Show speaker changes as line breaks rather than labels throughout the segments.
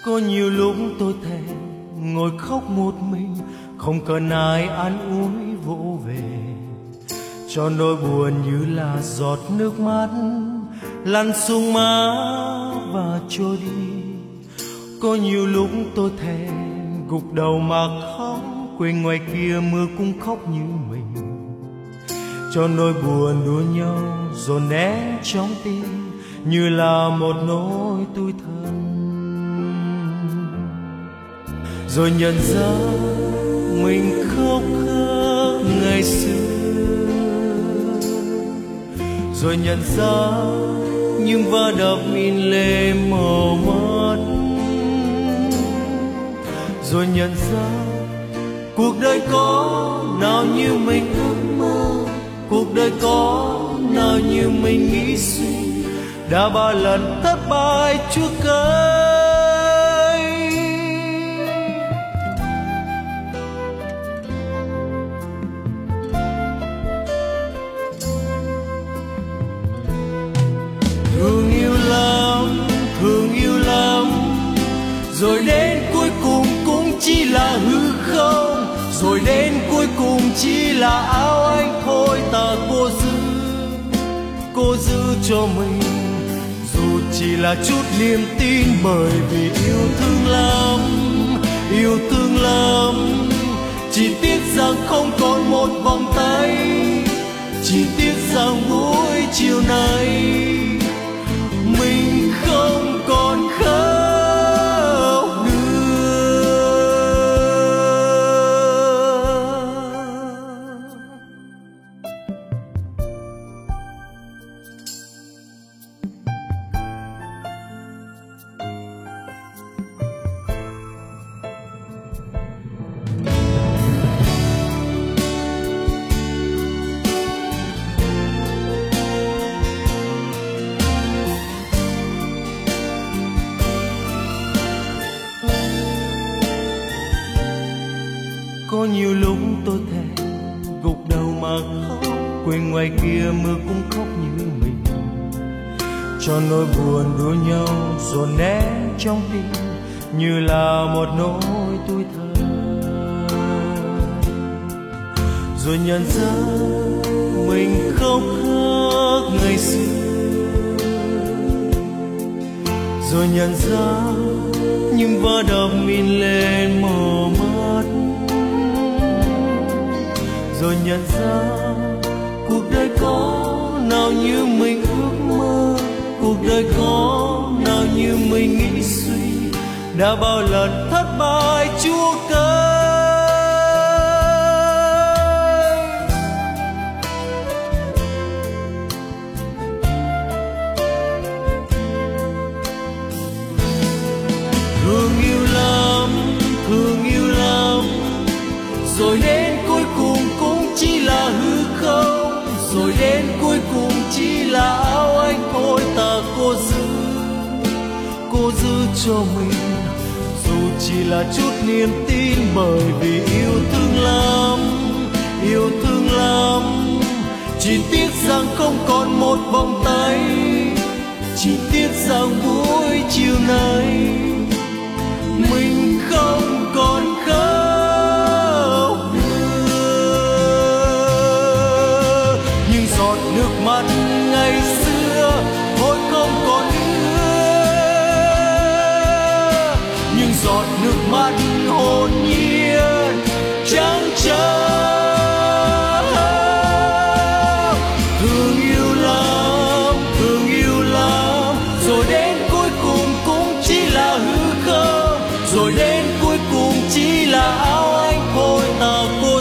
Có nhiều lúc tôi thèm ngồi khóc một mình, không cần ai an ủi vỗ về, cho nỗi buồn như là giọt nước mắt lăn xuống má và trôi đi. Có nhiều lúc tôi thèm gục đầu mà khóc, quên ngoài kia mưa cũng khóc như mình, cho nỗi buồn đua nhau dồn nén trong tim như là một nỗi tủi thân. Rồi nhận ra mình khóc khác ngày xưa, rồi nhận ra những va đập in lệ mờ mắt, rồi nhận ra cuộc đời có nào như mình ước mơ, cuộc đời có nào như mình nghĩ suy, đã bao lần thất bại chúa cay. Thương yêu lắm, rồi đến cuối cùng cũng chỉ là hư không, rồi đến cuối cùng chỉ là áo anh thôi. Ta cô giữ cho mình, dù chỉ là chút niềm tin, bởi vì yêu thương lắm, chỉ tiếc rằng không còn một vòng tay, chỉ tiếc rằng buổi chiều nay mình không còn khóc nữa. Có nhiều lúc tôi thèm gục đầu mà khóc, quên ngoài kia mưa cũng khóc như mình, cho nỗi buồn đua nhau dồn nén trong tim như là một nỗi tủi thân. Rồi nhận ra mình khóc khác ngày xưa, rồi nhận ra những va đập in lên mờ mắt, rồi nhận ra cuộc đời có nào như mình ước mơ, cuộc đời có nào như mình nghĩ suy, đã bao lần thất bại chúa cay. Thương yêu lắm, rồi đến cuối cùng cũng chỉ là hư không, rồi đến cuối cùng chỉ là áo anh thôi. Ta cô giữ cho mình, dù chỉ là chút niềm tin, bởi vì yêu thương lắm, chỉ tiếc rằng không còn một vòng tay, chỉ tiếc rằng buổi chiều nay mình không còn khóc nữa. Nhưng giọt nước mắt ngày xưa thôi không còn nữa, nhưng giọt nước mắt hồn nhiên trắng trắng. Thương yêu lắm, rồi đến cuối cùng cũng chỉ là hư không, rồi đến cuối cùng chỉ là áo anh thôi. Ta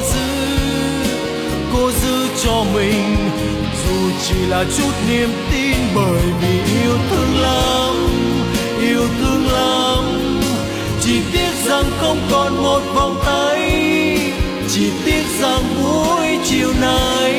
cô giữ cho mình, dù chỉ là chút niềm tin, bởi vì yêu thương lắm, chỉ tiếc rằng không còn một vòng tay, chỉ tiếc rằng buổi chiều nay